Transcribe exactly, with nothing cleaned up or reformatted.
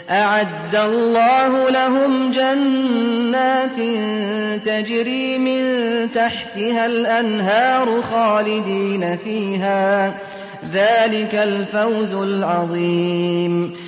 أعد الله لهم جنات تجري من تحتها الأنهار خالدين فيها ذلك الفوز العظيم